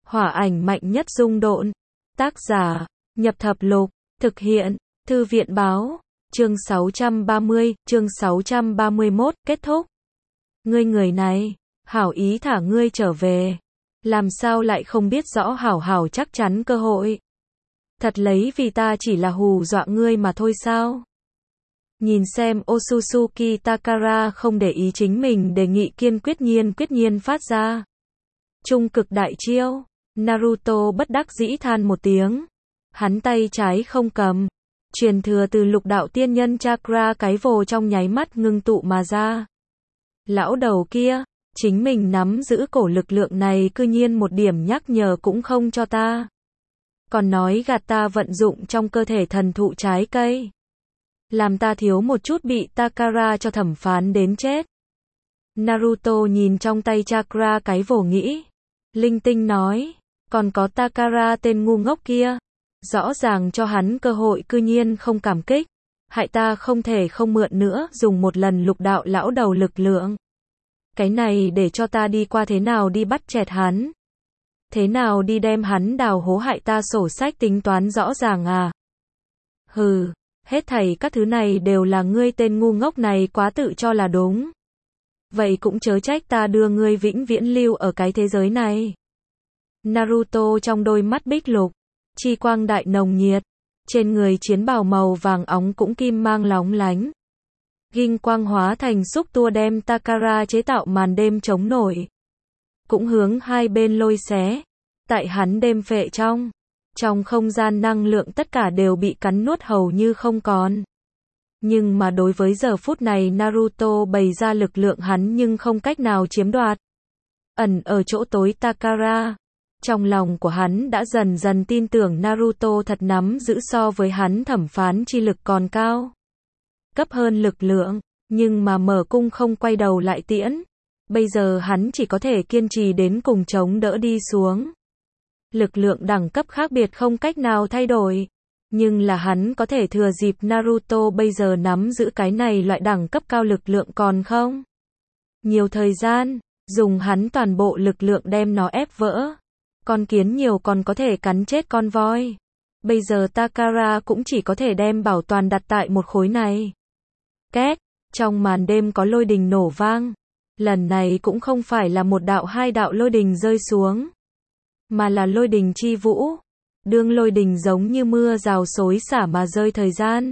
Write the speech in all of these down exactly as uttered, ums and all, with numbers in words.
Hỏa ảnh mạnh nhất dung độn. Tác giả, Nhập Thập Lục, thực hiện, Thư viện báo, chương sáu trăm ba mươi, chương sáu trăm ba mươi mốt, kết thúc. Ngươi người này, hảo ý thả ngươi trở về. Làm sao lại không biết rõ hảo hảo chắc chắn cơ hội. Thật lấy vì ta chỉ là hù dọa ngươi mà thôi sao? Nhìn xem Otsutsuki Takara không để ý chính mình đề nghị kiên quyết nhiên quyết nhiên phát ra. Trung cực đại chiêu. Naruto bất đắc dĩ than một tiếng. Hắn tay trái không cầm. Truyền thừa từ lục đạo tiên nhân chakra cái vồ trong nháy mắt ngưng tụ mà ra. Lão đầu kia, chính mình nắm giữ cổ lực lượng này cư nhiên một điểm nhắc nhở cũng không cho ta. Còn nói gạt ta vận dụng trong cơ thể thần thụ trái cây. Làm ta thiếu một chút bị Takara cho thẩm phán đến chết. Naruto nhìn trong tay chakra cái vồ nghĩ. Linh tinh nói, còn có Takara tên ngu ngốc kia. Rõ ràng cho hắn cơ hội cư nhiên không cảm kích. Hại ta không thể không mượn nữa dùng một lần lục đạo lão đầu lực lượng. Cái này để cho ta đi qua thế nào đi bắt chẹt hắn. Thế nào đi đem hắn đào hố hại ta sổ sách tính toán rõ ràng à. Hừ, hết thảy các thứ này đều là ngươi tên ngu ngốc này quá tự cho là đúng. Vậy cũng chớ trách ta đưa ngươi vĩnh viễn lưu ở cái thế giới này. Naruto trong đôi mắt bích lục, chi quang đại nồng nhiệt, trên người chiến bào màu vàng óng cũng kim mang lóng lánh. Ghim quang hóa thành xúc tua đem Takara chế tạo màn đêm chống nổi. Cũng hướng hai bên lôi xé. Tại hắn đêm phệ trong. Trong không gian năng lượng tất cả đều bị cắn nuốt hầu như không còn. Nhưng mà đối với giờ phút này Naruto bày ra lực lượng hắn nhưng không cách nào chiếm đoạt. Ẩn ở chỗ tối Takara. Trong lòng của hắn đã dần dần tin tưởng Naruto thật nắm giữ so với hắn thẩm phán chi lực còn cao. Cấp hơn lực lượng, nhưng mà mở cung không quay đầu lại tiễn. Bây giờ hắn chỉ có thể kiên trì đến cùng chống đỡ đi xuống. Lực lượng đẳng cấp khác biệt không cách nào thay đổi. Nhưng là hắn có thể thừa dịp Naruto bây giờ nắm giữ cái này loại đẳng cấp cao lực lượng còn không? Nhiều thời gian, dùng hắn toàn bộ lực lượng đem nó ép vỡ. Con kiến nhiều còn có thể cắn chết con voi. Bây giờ Takara cũng chỉ có thể đem bảo toàn đặt tại một khối này. Két, trong màn đêm có lôi đình nổ vang. Lần này cũng không phải là một đạo hai đạo lôi đình rơi xuống. Mà là lôi đình chi vũ. Đương lôi đình giống như mưa rào xối xả mà rơi thời gian.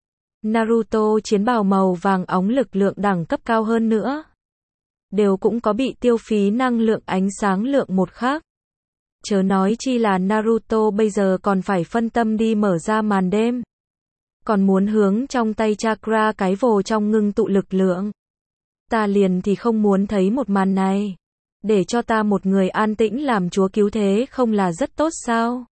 Naruto chiến bào màu vàng óng lực lượng đẳng cấp cao hơn nữa. Đều cũng có bị tiêu phí năng lượng ánh sáng lượng một khác. Chớ nói chi là Naruto bây giờ còn phải phân tâm đi mở ra màn đêm. Còn muốn hướng trong tay chakra cái vồ trong ngưng tụ lực lượng. Ta liền thì không muốn thấy một màn này. Để cho ta một người an tĩnh làm chúa cứu thế không là rất tốt sao?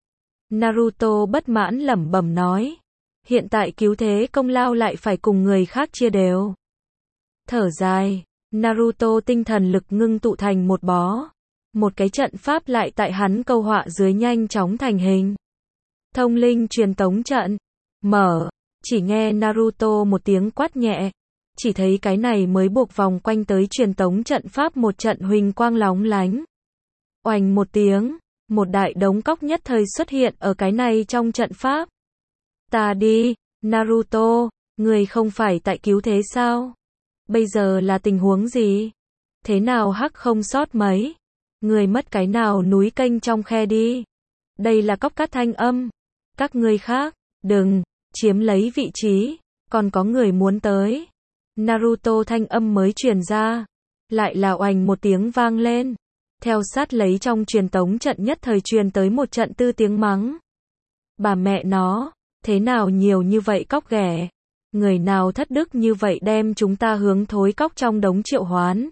Naruto bất mãn lẩm bẩm nói. Hiện tại cứu thế công lao lại phải cùng người khác chia đều. Thở dài, Naruto tinh thần lực ngưng tụ thành một bó. Một cái trận pháp lại tại hắn câu họa dưới nhanh chóng thành hình. Thông linh truyền tống trận. Mở. Chỉ nghe Naruto một tiếng quát nhẹ. Chỉ thấy cái này mới buộc vòng quanh tới truyền tống trận pháp một trận huỳnh quang lóng lánh. Oành một tiếng. Một đại đống cóc nhất thời xuất hiện ở cái này trong trận pháp. Ta đi, Naruto. Người không phải tại cứu thế sao? Bây giờ là tình huống gì? Thế nào hắc không sót mấy? Người mất cái nào núi kênh trong khe đi. Đây là cóc cát thanh âm. Các ngươi khác, đừng, chiếm lấy vị trí. Còn có người muốn tới. Naruto thanh âm mới truyền ra. Lại là oành một tiếng vang lên. Theo sát lấy trong truyền tống trận nhất thời truyền tới một trận tư tiếng mắng. Bà mẹ nó, thế nào nhiều như vậy cóc ghẻ. Người nào thất đức như vậy đem chúng ta hướng thối cóc trong đống triệu hoán.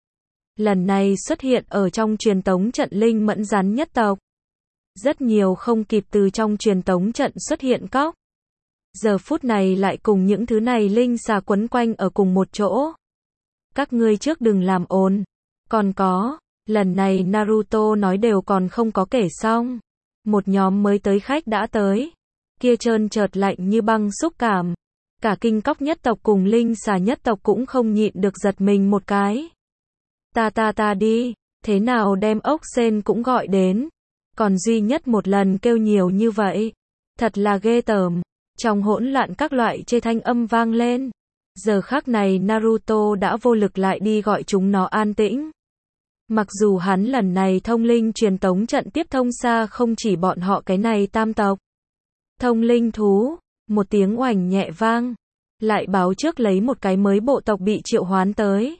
Lần này xuất hiện ở trong truyền tống trận linh mẫn rắn nhất tộc. Rất nhiều không kịp từ trong truyền tống trận xuất hiện cóc. Giờ phút này lại cùng những thứ này linh xà quấn quanh ở cùng một chỗ. Các ngươi trước đừng làm ồn. Còn có, lần này Naruto nói đều còn không có kể xong. Một nhóm mới tới khách đã tới. Kia trơn chợt lạnh như băng xúc cảm. Cả kinh cóc nhất tộc cùng linh xà nhất tộc cũng không nhịn được giật mình một cái. Ta ta ta đi. thế nào đem ốc sên cũng gọi đến, còn duy nhất một lần kêu nhiều như vậy, thật là ghê tởm. Trong hỗn loạn các loại chê thanh âm vang lên, giờ khắc này Naruto đã vô lực lại đi gọi chúng nó an tĩnh. Mặc dù hắn lần này thông linh truyền tống trận tiếp thông xa không chỉ bọn họ cái này tam tộc. Thông linh thú, một tiếng oành nhẹ vang, lại báo trước lấy một cái mới bộ tộc bị triệu hoán tới.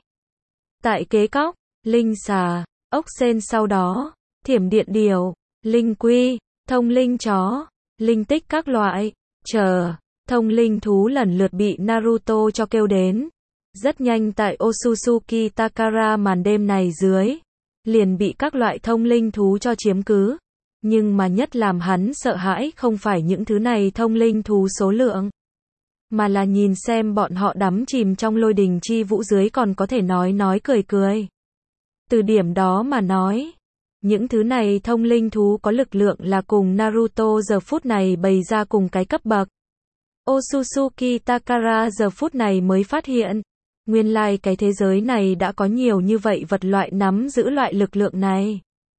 Tại kế cóc, linh xà, ốc sên sau đó, thiểm điện điều, linh quy, thông linh chó, linh tích các loại, chờ, thông linh thú lần lượt bị Naruto cho kêu đến. Rất nhanh tại Otsutsuki Takara màn đêm này dưới, liền bị các loại thông linh thú cho chiếm cứ. Nhưng mà nhất làm hắn sợ hãi không phải những thứ này thông linh thú số lượng, mà là nhìn xem bọn họ đắm chìm trong lôi đình chi vũ dưới còn có thể nói nói cười cười. Từ điểm đó mà nói, những thứ này thông linh thú có lực lượng là cùng Naruto giờ phút này bày ra cùng cái cấp bậc. Otsutsuki Takara giờ phút này mới phát hiện, nguyên lai cái thế giới này đã có nhiều như vậy vật loại nắm giữ loại lực lượng này.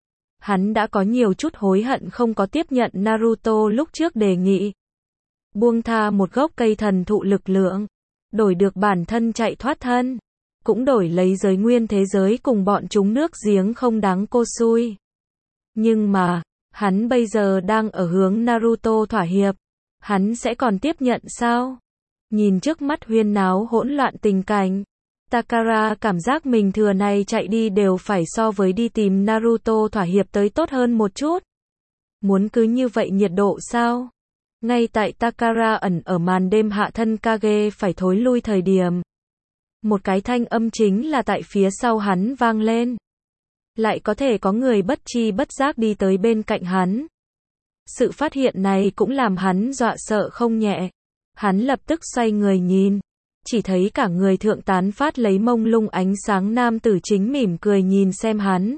Hắn đã có nhiều chút hối hận không có tiếp nhận Naruto lúc trước đề nghị. Buông tha một gốc cây thần thụ lực lượng, đổi được bản thân chạy thoát thân, cũng đổi lấy giới nguyên thế giới cùng bọn chúng nước giếng không đáng cô xui. Nhưng mà, hắn bây giờ đang ở hướng Naruto thỏa hiệp, hắn sẽ còn tiếp nhận sao? Nhìn trước mắt huyên náo hỗn loạn tình cảnh, Takara cảm giác mình thừa này chạy đi đều phải so với đi tìm Naruto thỏa hiệp tới tốt hơn một chút. Muốn cứ như vậy nhiệt độ sao? Ngay tại Takara ẩn ở màn đêm hạ thân Kage phải thối lui thời điểm. Một cái thanh âm chính là tại phía sau hắn vang lên. Lại có thể có người bất chi bất giác đi tới bên cạnh hắn. Sự phát hiện này cũng làm hắn dọa sợ không nhẹ. Hắn lập tức xoay người nhìn. Chỉ thấy cả người thượng tán phát lấy mông lung ánh sáng nam tử chính mỉm cười nhìn xem hắn.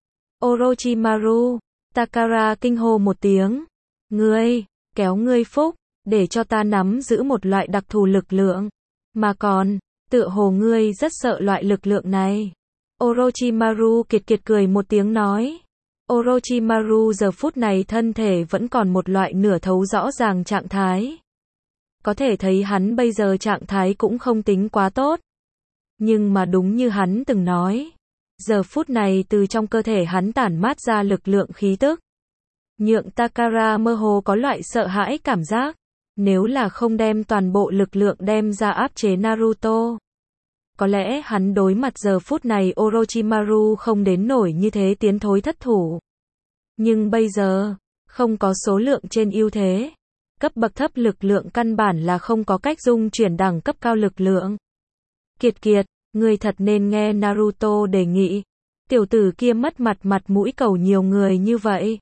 Orochimaru, Takara kinh hô một tiếng. Ngươi, kéo ngươi phúc, để cho ta nắm giữ một loại đặc thù lực lượng. Mà còn, tựa hồ ngươi rất sợ loại lực lượng này. Orochimaru kiệt kiệt cười một tiếng nói. Orochimaru giờ phút này thân thể vẫn còn một loại nửa thấu rõ ràng trạng thái. Có thể thấy hắn bây giờ trạng thái cũng không tính quá tốt. Nhưng mà đúng như hắn từng nói, giờ phút này từ trong cơ thể hắn tản mát ra lực lượng khí tức. Nhượng Takara mơ hồ có loại sợ hãi cảm giác, nếu là không đem toàn bộ lực lượng đem ra áp chế Naruto. Có lẽ hắn đối mặt giờ phút này Orochimaru không đến nổi như thế tiến thối thất thủ. Nhưng bây giờ, không có số lượng trên ưu thế. Cấp bậc thấp lực lượng căn bản là không có cách dung chuyển đẳng cấp cao lực lượng. Kiệt kiệt, ngươi thật nên nghe Naruto đề nghị. Tiểu tử kia mất mặt mặt mũi cầu nhiều người như vậy.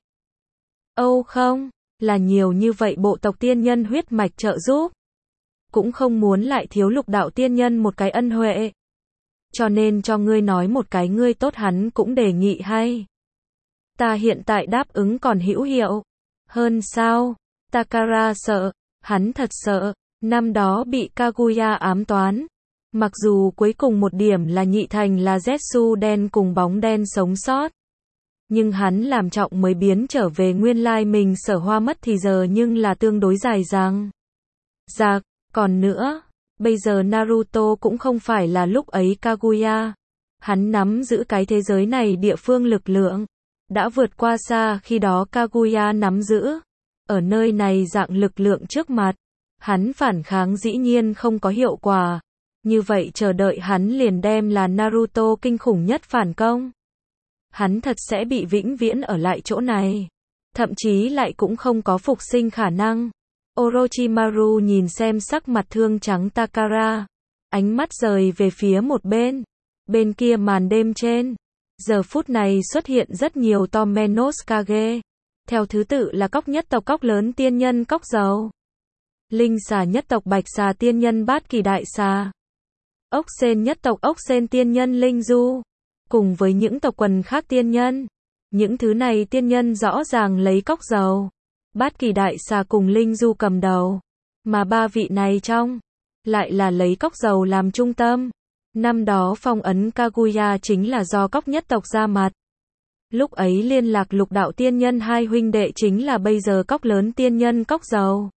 Âu không, là nhiều như vậy bộ tộc tiên nhân huyết mạch trợ giúp. Cũng không muốn lại thiếu lục đạo tiên nhân một cái ân huệ. Cho nên cho ngươi nói một cái ngươi tốt hắn cũng đề nghị hay. Ta hiện tại đáp ứng còn hữu hiệu. Hơn sao? Takara sợ, hắn thật sợ, năm đó bị Kaguya ám toán. Mặc dù cuối cùng một điểm là nhị thành là Zetsu đen cùng bóng đen sống sót. Nhưng hắn làm trọng mới biến trở về nguyên lai mình sở hoa mất thì giờ nhưng là tương đối dài dằng. Dạc, còn nữa, bây giờ Naruto cũng không phải là lúc ấy Kaguya. Hắn nắm giữ cái thế giới này địa phương lực lượng. Đã vượt qua xa khi đó Kaguya nắm giữ. Ở nơi này dạng lực lượng trước mặt, hắn phản kháng dĩ nhiên không có hiệu quả. Như vậy chờ đợi hắn liền đem là Naruto kinh khủng nhất phản công. Hắn thật sẽ bị vĩnh viễn ở lại chỗ này. Thậm chí lại cũng không có phục sinh khả năng. Orochimaru nhìn xem sắc mặt thương trắng Takara. Ánh mắt rời về phía một bên. Bên kia màn đêm trên. Giờ phút này xuất hiện rất nhiều Tomenos Kage. Theo thứ tự là cóc nhất tộc cóc lớn tiên nhân cóc dầu. Linh xà nhất tộc bạch xà tiên nhân bát kỳ đại xà. Ốc sên nhất tộc ốc sên tiên nhân linh du. Cùng với những tộc quần khác tiên nhân. Những thứ này tiên nhân rõ ràng lấy cóc dầu. Bát kỳ đại xà cùng linh du cầm đầu. Mà ba vị này trong. Lại là lấy cóc dầu làm trung tâm. Năm đó phong ấn Kaguya chính là do cóc nhất tộc ra mặt. Lúc ấy liên lạc Lục đạo tiên nhân hai huynh đệ chính là bây giờ cóc lớn tiên nhân cóc dầu.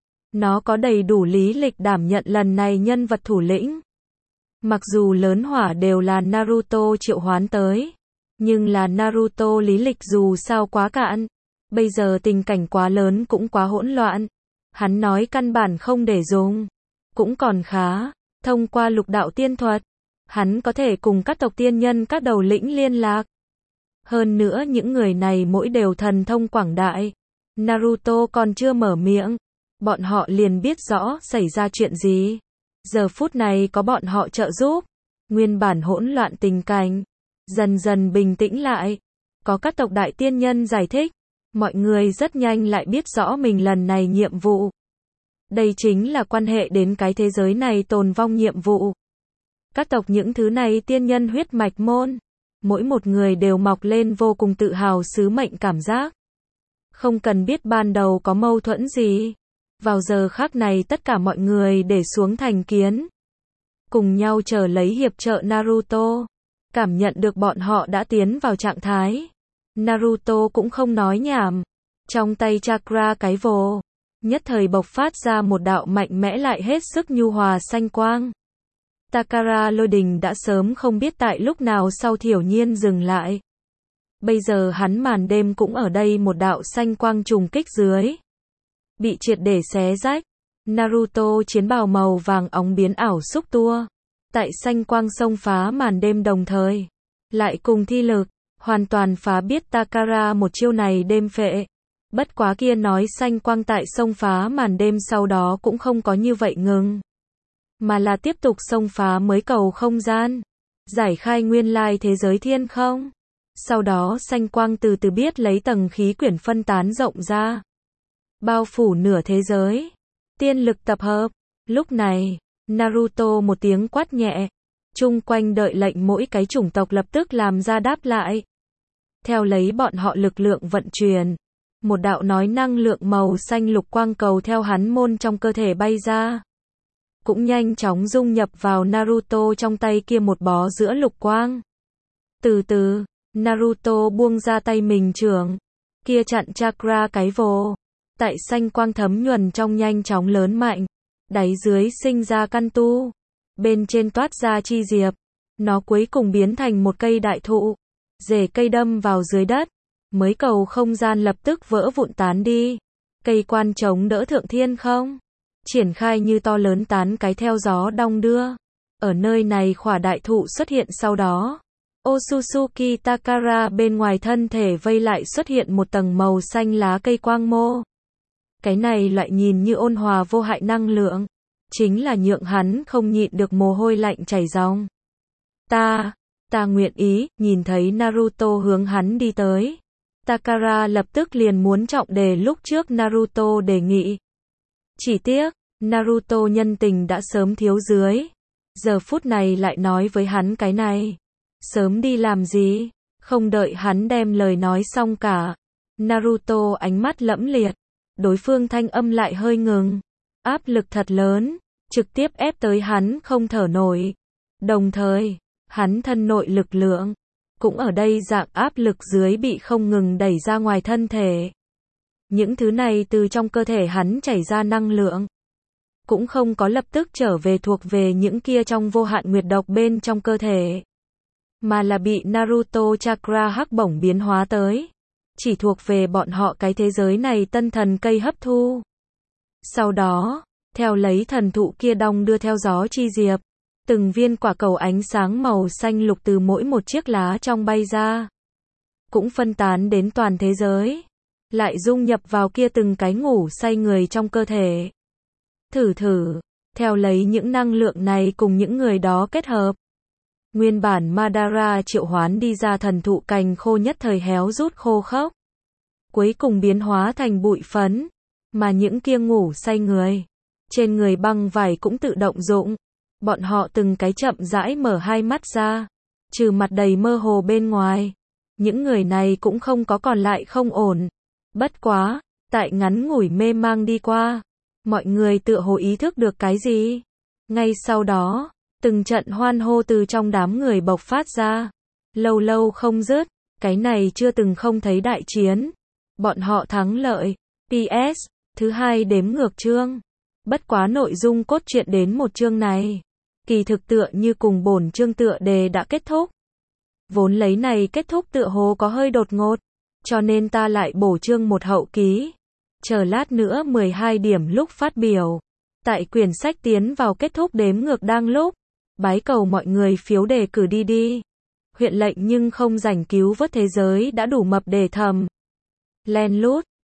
Nó có đầy đủ lý lịch đảm nhận lần này nhân vật thủ lĩnh. Mặc dù lớn hỏa đều là Naruto triệu hoán tới, nhưng là Naruto lý lịch dù sao quá cạn. Bây giờ tình cảnh quá lớn cũng quá hỗn loạn. Hắn nói căn bản không để dùng. Cũng còn khá, thông qua lục đạo tiên thuật, hắn có thể cùng các tộc tiên nhân các đầu lĩnh liên lạc. Hơn nữa những người này mỗi đều thần thông quảng đại. Naruto còn chưa mở miệng, bọn họ liền biết rõ xảy ra chuyện gì. Giờ phút này có bọn họ trợ giúp, nguyên bản hỗn loạn tình cảnh dần dần bình tĩnh lại. Có các tộc đại tiên nhân giải thích, mọi người rất nhanh lại biết rõ mình lần này nhiệm vụ. Đây chính là quan hệ đến cái thế giới này tồn vong nhiệm vụ. Các tộc những thứ này tiên nhân huyết mạch môn, mỗi một người đều mọc lên vô cùng tự hào sứ mệnh cảm giác. Không cần biết ban đầu có mâu thuẫn gì. Vào giờ khắc này tất cả mọi người để xuống thành kiến. Cùng nhau chờ lấy hiệp trợ Naruto. Cảm nhận được bọn họ đã tiến vào trạng thái. Naruto cũng không nói nhảm. Trong tay chakra cái vồ, nhất thời bộc phát ra một đạo mạnh mẽ lại hết sức nhu hòa xanh quang. Takara lôi đình đã sớm không biết tại lúc nào sau thiểu nhiên dừng lại. Bây giờ hắn màn đêm cũng ở đây một đạo xanh quang trùng kích dưới. Bị triệt để xé rách. Naruto chiến bào màu vàng óng biến ảo xúc tua. Tại xanh quang xông phá màn đêm đồng thời. Lại cùng thi lực, hoàn toàn phá biết Takara một chiêu này đêm phệ. Bất quá kia nói xanh quang tại xông phá màn đêm sau đó cũng không có như vậy ngừng. Mà là tiếp tục xông phá mới cầu không gian. Giải khai nguyên lai thế giới thiên không. Sau đó xanh quang từ từ biết lấy tầng khí quyển phân tán rộng ra. Bao phủ nửa thế giới. Tiên lực tập hợp. Lúc này, Naruto một tiếng quát nhẹ. Chung quanh đợi lệnh mỗi cái chủng tộc lập tức làm ra đáp lại. Theo lấy bọn họ lực lượng vận chuyển. Một đạo nói năng lượng màu xanh lục quang cầu theo hắn môn trong cơ thể bay ra. Cũng nhanh chóng dung nhập vào Naruto trong tay kia một bó giữa lục quang. Từ từ, Naruto buông ra tay mình trưởng. Kia chặn chakra cái vồ. Tại xanh quang thấm nhuần trong nhanh chóng lớn mạnh. Đáy dưới sinh ra căn tu. Bên trên toát ra chi diệp. Nó cuối cùng biến thành một cây đại thụ. Rễ cây đâm vào dưới đất. Mới cầu không gian lập tức vỡ vụn tán đi. Cây quan chống đỡ thượng thiên không. Triển khai như to lớn tán cái theo gió đong đưa. Ở nơi này khỏa đại thụ xuất hiện sau đó. Otsutsuki Takara bên ngoài thân thể vây lại xuất hiện một tầng màu xanh lá cây quang mô. Cái này loại nhìn như ôn hòa vô hại năng lượng. Chính là nhượng hắn không nhịn được mồ hôi lạnh chảy ròng. Ta, ta nguyện ý, nhìn thấy Naruto hướng hắn đi tới. Takara lập tức liền muốn trọng đề lúc trước Naruto đề nghị. Chỉ tiếc, Naruto nhân tình đã sớm thiếu dưới. Giờ phút này lại nói với hắn cái này. Sớm đi làm gì? Không đợi hắn đem lời nói xong cả. Naruto ánh mắt lẫm liệt. Đối phương thanh âm lại hơi ngừng. Áp lực thật lớn. Trực tiếp ép tới hắn không thở nổi. Đồng thời, hắn thân nội lực lượng. Cũng ở đây dạng áp lực dưới bị không ngừng đẩy ra ngoài thân thể. Những thứ này từ trong cơ thể hắn chảy ra năng lượng. Cũng không có lập tức trở về thuộc về những kia trong vô hạn nguyệt độc bên trong cơ thể. Mà là bị Naruto chakra hắc bổng biến hóa tới. Chỉ thuộc về bọn họ cái thế giới này tân thần cây hấp thu. Sau đó, theo lấy thần thụ kia đong đưa theo gió chi diệp. Từng viên quả cầu ánh sáng màu xanh lục từ mỗi một chiếc lá trong bay ra. Cũng phân tán đến toàn thế giới. Lại dung nhập vào kia từng cái ngủ say người trong cơ thể. Thử thử, theo lấy những năng lượng này cùng những người đó kết hợp. Nguyên bản Madara triệu hoán đi ra thần thụ cành khô nhất thời héo rút khô khốc. Cuối cùng biến hóa thành bụi phấn. Mà những kia ngủ say người. Trên người băng vải cũng tự động dụng. Bọn họ từng cái chậm rãi mở hai mắt ra. Trừ mặt đầy mơ hồ bên ngoài. Những người này cũng không có còn lại không ổn. Bất quá, tại ngắn ngủi mê mang đi qua. Mọi người tựa hồ ý thức được cái gì. Ngay sau đó, từng trận hoan hô từ trong đám người bộc phát ra. Lâu lâu không dứt, Cái này chưa từng không thấy đại chiến. Bọn họ thắng lợi. pê ét. Thứ hai đếm ngược chương. Bất quá nội dung cốt truyện đến một chương này. Kỳ thực tựa như cùng bổn chương tựa đề đã kết thúc. Vốn lấy này kết thúc tựa hồ có hơi đột ngột. Cho nên ta lại bổ chương một hậu ký. Chờ lát nữa mười hai điểm lúc phát biểu. Tại quyển sách tiến vào kết thúc đếm ngược đang lúc. Bái cầu mọi người phiếu đề cử đi đi. Huyện lệnh nhưng không rảnh cứu vớt thế giới đã đủ mập để thầm. Len lút.